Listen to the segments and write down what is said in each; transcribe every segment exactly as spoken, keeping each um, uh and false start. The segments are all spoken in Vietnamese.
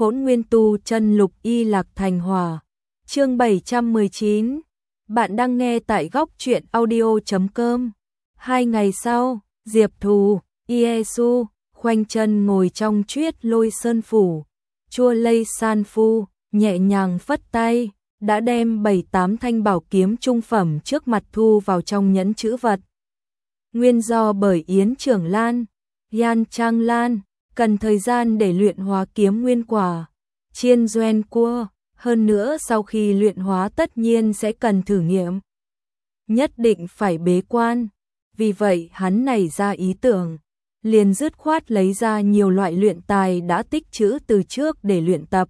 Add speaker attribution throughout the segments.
Speaker 1: Hỗn Nguyên Tu Chân Lục Y Lạc Thành Hỏa. Chương bảy trăm mười chín. Bạn đang nghe tại góc truyện audio chấm com. Hai ngày sau, Diệp Thù, Iesu, khoanh chân ngồi trong Chuyết Lôi Sơn phủ. Chua Lây San Phu nhẹ nhàng phất tay, đã đem bảy tám thanh bảo kiếm trung phẩm trước mặt thu vào trong nhẫn chữ vật. Nguyên do bởi Yến Trưởng Lan, Yan Trang Lan cần thời gian để luyện hóa kiếm nguyên quả, chiên doen cua, hơn nữa sau khi luyện hóa tất nhiên sẽ cần thử nghiệm. Nhất định phải bế quan, vì vậy hắn nảy ra ý tưởng, liền dứt khoát lấy ra nhiều loại luyện tài đã tích trữ từ trước để luyện tập.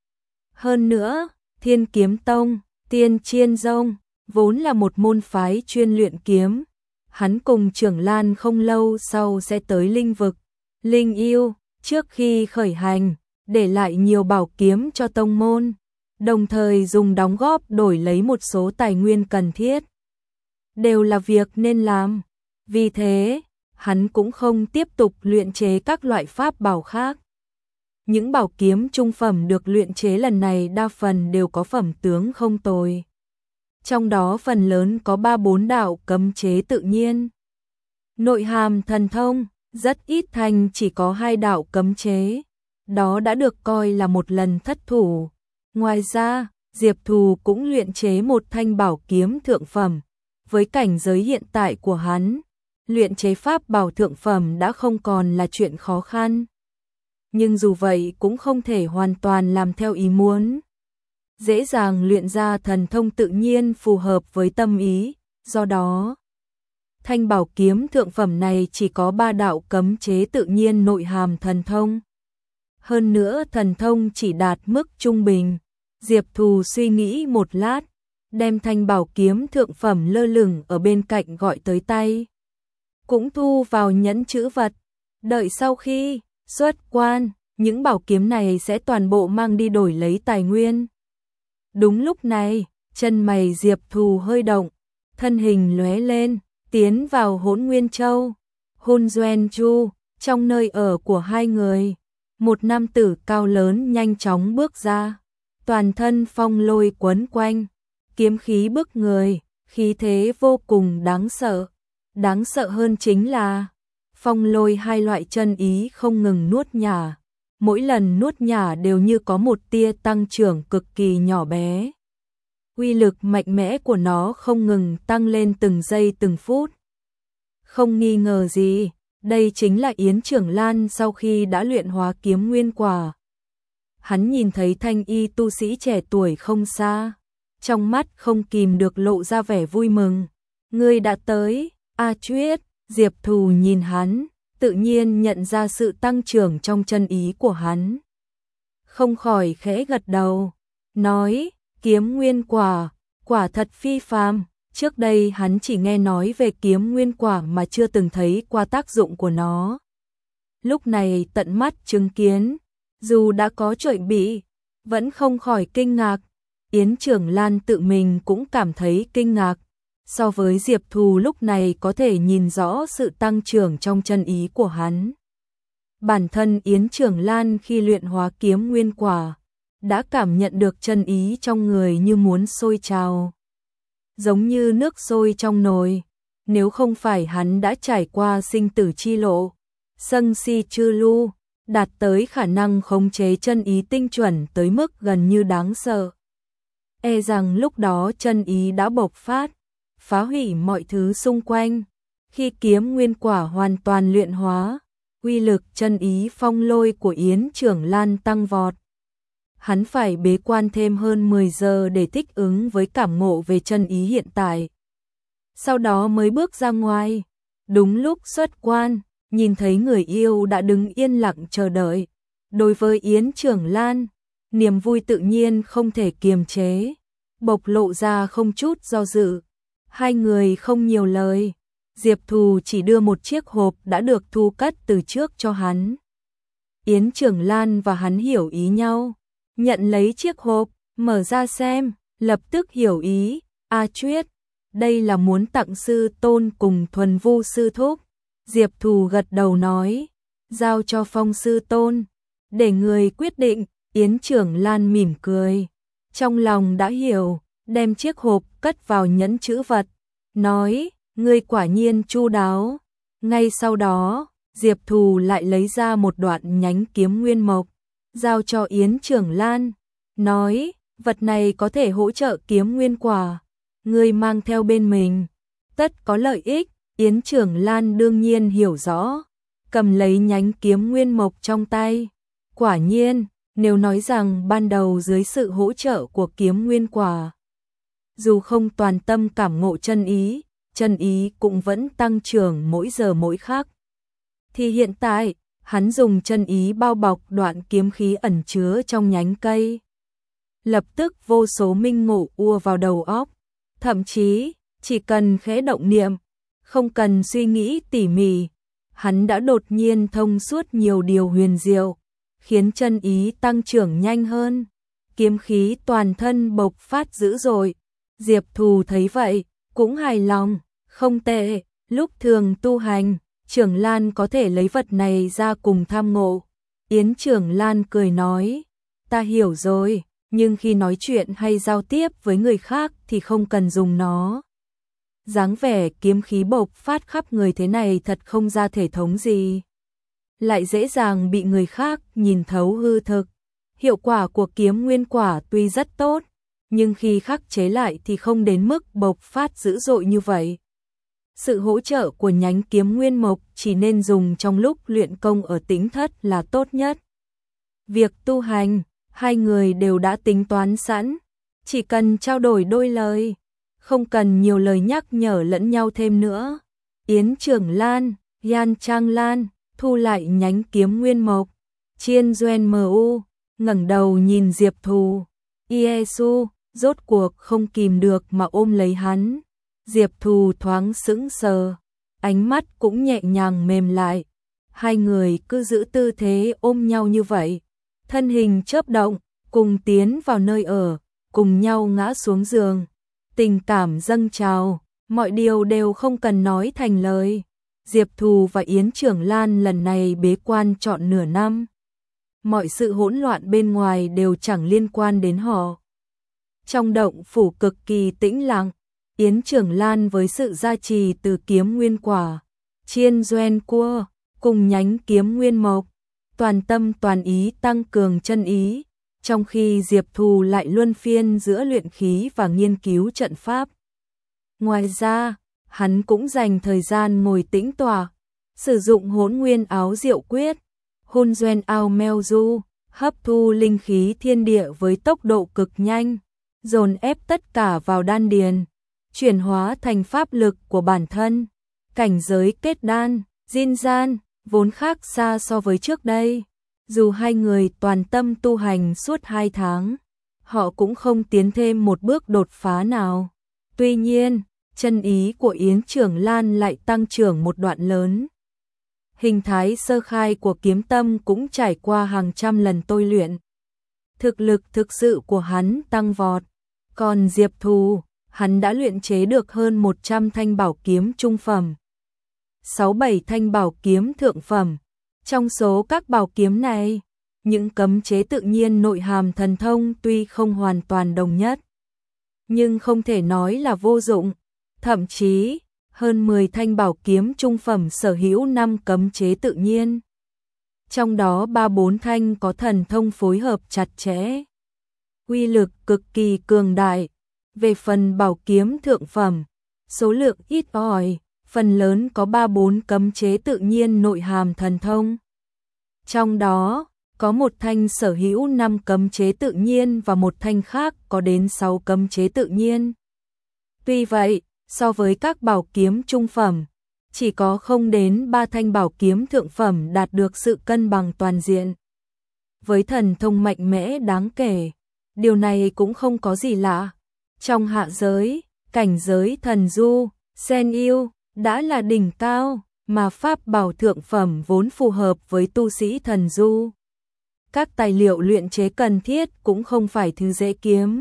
Speaker 1: Hơn nữa, Thiên Kiếm Tông, Tiên Chiên Dông, vốn là một môn phái chuyên luyện kiếm. Hắn cùng Trưởng Lan không lâu sau sẽ tới linh vực, linh yêu, trước khi khởi hành, để lại nhiều bảo kiếm cho tông môn, đồng thời dùng đóng góp đổi lấy một số tài nguyên cần thiết. Đều là việc nên làm, vì thế, hắn cũng không tiếp tục luyện chế các loại pháp bảo khác. Những bảo kiếm trung phẩm được luyện chế lần này đa phần đều có phẩm tướng không tồi. Trong đó phần lớn có ba bốn đạo cấm chế tự nhiên. Nội hàm thần thông, rất ít thanh chỉ có hai đạo cấm chế. Đó đã được coi là một lần thất thủ. Ngoài ra, Diệp Thù cũng luyện chế một thanh bảo kiếm thượng phẩm. Với cảnh giới hiện tại của hắn, luyện chế pháp bảo thượng phẩm đã không còn là chuyện khó khăn. Nhưng dù vậy cũng không thể hoàn toàn làm theo ý muốn. Dễ dàng luyện ra thần thông tự nhiên phù hợp với tâm ý, do đó thanh bảo kiếm thượng phẩm này chỉ có ba đạo cấm chế tự nhiên nội hàm thần thông. Hơn nữa thần thông chỉ đạt mức trung bình. Diệp Thù suy nghĩ một lát, đem thanh bảo kiếm thượng phẩm lơ lửng ở bên cạnh gọi tới tay. Cũng thu vào nhẫn chữ vật, đợi sau khi xuất quan, những bảo kiếm này sẽ toàn bộ mang đi đổi lấy tài nguyên. Đúng lúc này, chân mày Diệp Thù hơi động, thân hình lóe lên, tiến vào Hỗn Nguyên Châu, Hun Doen Chu, trong nơi ở của hai người. Một nam tử cao lớn nhanh chóng bước ra, toàn thân phong lôi quấn quanh, kiếm khí bức người, khí thế vô cùng đáng sợ. Đáng sợ hơn chính là phong lôi hai loại chân ý không ngừng nuốt nhả. Mỗi lần nuốt nhả đều như có một tia tăng trưởng cực kỳ nhỏ bé. Uy lực mạnh mẽ của nó không ngừng tăng lên từng giây từng phút. Không nghi ngờ gì, đây chính là Yến Trưởng Lan sau khi đã luyện hóa kiếm nguyên quả. Hắn nhìn thấy thanh y tu sĩ trẻ tuổi không xa, trong mắt không kìm được lộ ra vẻ vui mừng. Ngươi đã tới, A Chuyết. Diệp Thù nhìn hắn, tự nhiên nhận ra sự tăng trưởng trong chân ý của hắn. Không khỏi khẽ gật đầu, nói, kiếm nguyên quả, quả thật phi phàm. Trước đây hắn chỉ nghe nói về kiếm nguyên quả mà chưa từng thấy qua tác dụng của nó. Lúc này tận mắt chứng kiến, dù đã có chuẩn bị, vẫn không khỏi kinh ngạc. Yến Trưởng Lan tự mình cũng cảm thấy kinh ngạc. So với Diệp Thù lúc này có thể nhìn rõ sự tăng trưởng trong chân ý của hắn. Bản thân Yến Trưởng Lan khi luyện hóa kiếm nguyên quả, đã cảm nhận được chân ý trong người như muốn sôi trào. Giống như nước sôi trong nồi, nếu không phải hắn đã trải qua sinh tử chi lộ, sân si chư lu, đạt tới khả năng khống chế chân ý tinh chuẩn tới mức gần như đáng sợ. E rằng lúc đó chân ý đã bộc phát, phá hủy mọi thứ xung quanh. Khi kiếm nguyên quả hoàn toàn luyện hóa, uy lực chân ý phong lôi của Yến Trưởng Lan tăng vọt. Hắn phải bế quan thêm hơn mười giờ để thích ứng với cảm ngộ về chân ý hiện tại. Sau đó mới bước ra ngoài. Đúng lúc xuất quan, nhìn thấy người yêu đã đứng yên lặng chờ đợi. Đối với Yến Trưởng Lan, niềm vui tự nhiên không thể kiềm chế, bộc lộ ra không chút do dự. Hai người không nhiều lời, Diệp Thù chỉ đưa một chiếc hộp đã được thu cất từ trước cho hắn. Yến Trưởng Lan và hắn hiểu ý nhau, nhận lấy chiếc hộp, mở ra xem, lập tức hiểu ý. A Chuyết, đây là muốn tặng sư tôn cùng Thuần Vu sư thúc. Diệp Thù gật đầu nói, giao cho Phong sư tôn, để người quyết định. Yến Trưởng Lan mỉm cười, trong lòng đã hiểu, đem chiếc hộp cất vào nhẫn chữ vật, nói, ngươi quả nhiên chu đáo. Ngay sau đó, Diệp Thù lại lấy ra một đoạn nhánh kiếm nguyên mộc, giao cho Yến Trưởng Lan, nói, vật này có thể hỗ trợ kiếm nguyên quả, ngươi mang theo bên mình, tất có lợi ích. Yến Trưởng Lan đương nhiên hiểu rõ, cầm lấy nhánh kiếm nguyên mộc trong tay. Quả nhiên, nếu nói rằng ban đầu dưới sự hỗ trợ của kiếm nguyên quả, dù không toàn tâm cảm ngộ chân ý, chân ý cũng vẫn tăng trưởng mỗi giờ mỗi khắc. Thì hiện tại, hắn dùng chân ý bao bọc đoạn kiếm khí ẩn chứa trong nhánh cây. Lập tức vô số minh ngộ ùa vào đầu óc, thậm chí, chỉ cần khẽ động niệm, không cần suy nghĩ tỉ mỉ, hắn đã đột nhiên thông suốt nhiều điều huyền diệu, khiến chân ý tăng trưởng nhanh hơn, kiếm khí toàn thân bộc phát dữ dội. Diệp Thù thấy vậy, cũng hài lòng, không tệ, lúc thường tu hành, Trưởng Lan có thể lấy vật này ra cùng tham ngộ. Yến Trưởng Lan cười nói, ta hiểu rồi, nhưng khi nói chuyện hay giao tiếp với người khác thì không cần dùng nó. Dáng vẻ kiếm khí bộc phát khắp người thế này thật không ra thể thống gì. Lại dễ dàng bị người khác nhìn thấu hư thực. Hiệu quả của kiếm nguyên quả tuy rất tốt, nhưng khi khắc chế lại thì không đến mức bộc phát dữ dội như vậy. Sự hỗ trợ của nhánh kiếm nguyên mộc chỉ nên dùng trong lúc luyện công ở tĩnh thất là tốt nhất. Việc tu hành, hai người đều đã tính toán sẵn, chỉ cần trao đổi đôi lời, không cần nhiều lời nhắc nhở lẫn nhau thêm nữa. Yến Trưởng Lan, Yan Trang Lan, thu lại nhánh kiếm nguyên mộc. Chiên Duen Mu, ngẩng đầu nhìn Diệp Thù. Iesu, rốt cuộc không kìm được mà ôm lấy hắn. Diệp Thù thoáng sững sờ, ánh mắt cũng nhẹ nhàng mềm lại. Hai người cứ giữ tư thế ôm nhau như vậy, thân hình chớp động, cùng tiến vào nơi ở, cùng nhau ngã xuống giường. Tình cảm dâng trào, mọi điều đều không cần nói thành lời. Diệp Thù và Yến Trưởng Lan lần này bế quan trọn nửa năm. Mọi sự hỗn loạn bên ngoài đều chẳng liên quan đến họ. Trong động phủ cực kỳ tĩnh lặng, Yến Trưởng Lan với sự gia trì từ kiếm nguyên quả, chiên doen cua, cùng nhánh kiếm nguyên mộc, toàn tâm toàn ý tăng cường chân ý, trong khi Diệp Thù lại luân phiên giữa luyện khí và nghiên cứu trận pháp. Ngoài ra, hắn cũng dành thời gian ngồi tĩnh tọa, sử dụng hỗn nguyên áo diệu quyết, hun doen ao meo du, hấp thu linh khí thiên địa với tốc độ cực nhanh, dồn ép tất cả vào đan điền, chuyển hóa thành pháp lực của bản thân. Cảnh giới kết đan, Jin gian, vốn khác xa so với trước đây. Dù hai người toàn tâm tu hành suốt hai tháng, họ cũng không tiến thêm một bước đột phá nào. Tuy nhiên, chân ý của Yến Trưởng Lan lại tăng trưởng một đoạn lớn. Hình thái sơ khai của kiếm tâm cũng trải qua hàng trăm lần tôi luyện. Thực lực thực sự của hắn tăng vọt. Còn Diệp Thù, hắn đã luyện chế được hơn một trăm thanh bảo kiếm trung phẩm, sáu bảy thanh bảo kiếm thượng phẩm. Trong số các bảo kiếm này, những cấm chế tự nhiên nội hàm thần thông tuy không hoàn toàn đồng nhất, nhưng không thể nói là vô dụng. Thậm chí, hơn mười thanh bảo kiếm trung phẩm sở hữu năm cấm chế tự nhiên. Trong đó ba bốn thanh có thần thông phối hợp chặt chẽ, uy lực cực kỳ cường đại. Về phần bảo kiếm thượng phẩm, số lượng ít ỏi, phần lớn có ba bốn cấm chế tự nhiên nội hàm thần thông. Trong đó, có một thanh sở hữu năm cấm chế tự nhiên và một thanh khác có đến sáu cấm chế tự nhiên. Tuy vậy, so với các bảo kiếm trung phẩm, chỉ có không đến ba thanh bảo kiếm thượng phẩm đạt được sự cân bằng toàn diện. Với thần thông mạnh mẽ đáng kể, điều này cũng không có gì lạ. Trong hạ giới, cảnh giới thần du, sen yêu, đã là đỉnh cao, mà pháp bảo thượng phẩm vốn phù hợp với tu sĩ thần du. Các tài liệu luyện chế cần thiết cũng không phải thứ dễ kiếm.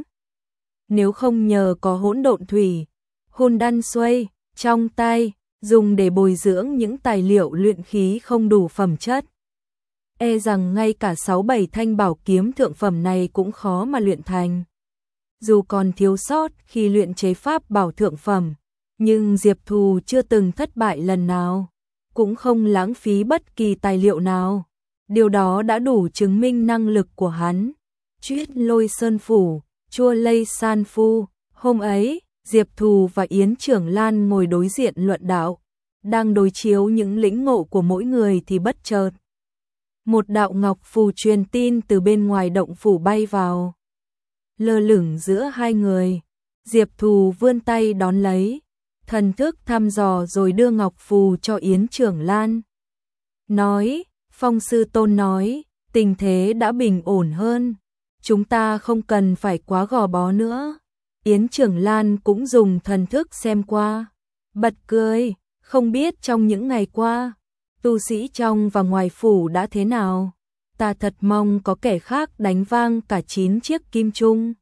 Speaker 1: Nếu không nhờ có hỗn độn thủy, hồn đan xuôi, trong tay, dùng để bồi dưỡng những tài liệu luyện khí không đủ phẩm chất, e rằng ngay cả sáu bảy thanh bảo kiếm thượng phẩm này cũng khó mà luyện thành. Dù còn thiếu sót khi luyện chế pháp bảo thượng phẩm, nhưng Diệp Thù chưa từng thất bại lần nào, cũng không lãng phí bất kỳ tài liệu nào. Điều đó đã đủ chứng minh năng lực của hắn. Chuyết Lôi Sơn Phủ, Chua Lây San Phu. Hôm ấy, Diệp Thù và Yến Trưởng Lan ngồi đối diện luận đạo, đang đối chiếu những lĩnh ngộ của mỗi người thì bất chợt một đạo ngọc phù truyền tin từ bên ngoài động phủ bay vào, lơ lửng giữa hai người. Diệp Thù vươn tay đón lấy, thần thức thăm dò rồi đưa ngọc phù cho Yến Trưởng Lan. Nói, Phong sư tôn nói, tình thế đã bình ổn hơn, chúng ta không cần phải quá gò bó nữa. Yến Trưởng Lan cũng dùng thần thức xem qua, bật cười, không biết trong những ngày qua, tu sĩ trong và ngoài phủ đã thế nào. Ta thật mong có kẻ khác đánh vang cả chín chiếc kim trung.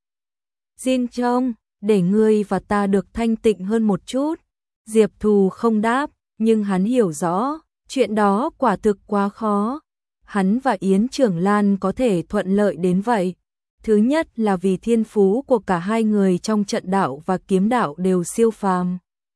Speaker 1: Jin Trong, để ngươi và ta được thanh tịnh hơn một chút. Diệp Thù không đáp, nhưng hắn hiểu rõ, chuyện đó quả thực quá khó. Hắn và Yến Trưởng Lan có thể thuận lợi đến vậy. Thứ nhất là vì thiên phú của cả hai người trong trận đạo và kiếm đạo đều siêu phàm.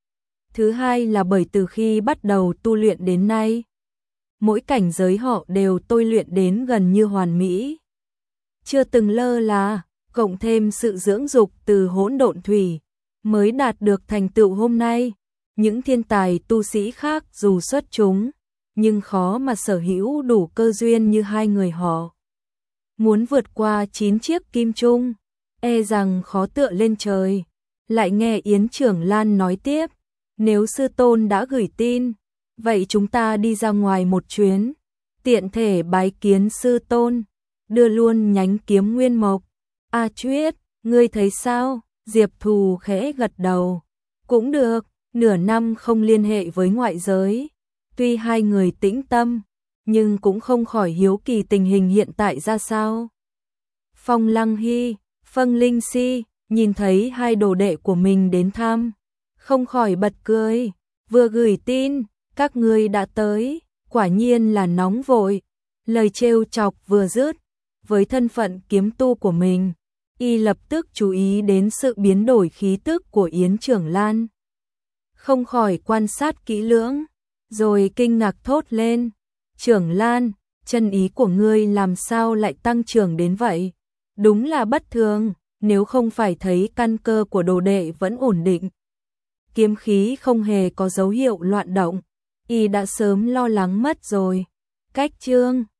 Speaker 1: Thứ hai là bởi từ khi bắt đầu tu luyện đến nay, mỗi cảnh giới họ đều tôi luyện đến gần như hoàn mỹ. Chưa từng lơ là, cộng thêm sự dưỡng dục từ hỗn độn thủy, mới đạt được thành tựu hôm nay. Những thiên tài tu sĩ khác dù xuất chúng, nhưng khó mà sở hữu đủ cơ duyên như hai người họ. Muốn vượt qua chín chiếc kim trung, e rằng khó tựa lên trời. Lại nghe Yến Trưởng Lan nói tiếp, nếu sư tôn đã gửi tin, vậy chúng ta đi ra ngoài một chuyến, tiện thể bái kiến sư tôn, đưa luôn nhánh kiếm nguyên mộc. A Chuyết, ngươi thấy sao? Diệp Thù khẽ gật đầu. Cũng được, nửa năm không liên hệ với ngoại giới. Tuy hai người tĩnh tâm, nhưng cũng không khỏi hiếu kỳ tình hình hiện tại ra sao. Phong Lăng Hy, Phân Linh Si, nhìn thấy hai đồ đệ của mình đến thăm, không khỏi bật cười. Vừa gửi tin, các ngươi đã tới, quả nhiên là nóng vội. Lời trêu chọc vừa dứt, với thân phận kiếm tu của mình, y lập tức chú ý đến sự biến đổi khí tức của Yến Trưởng Lan. Không khỏi quan sát kỹ lưỡng, rồi kinh ngạc thốt lên. Trưởng Lan, chân ý của ngươi làm sao lại tăng trưởng đến vậy? Đúng là bất thường, nếu không phải thấy căn cơ của đồ đệ vẫn ổn định, kiếm khí không hề có dấu hiệu loạn động, y đã sớm lo lắng mất rồi. Cách chương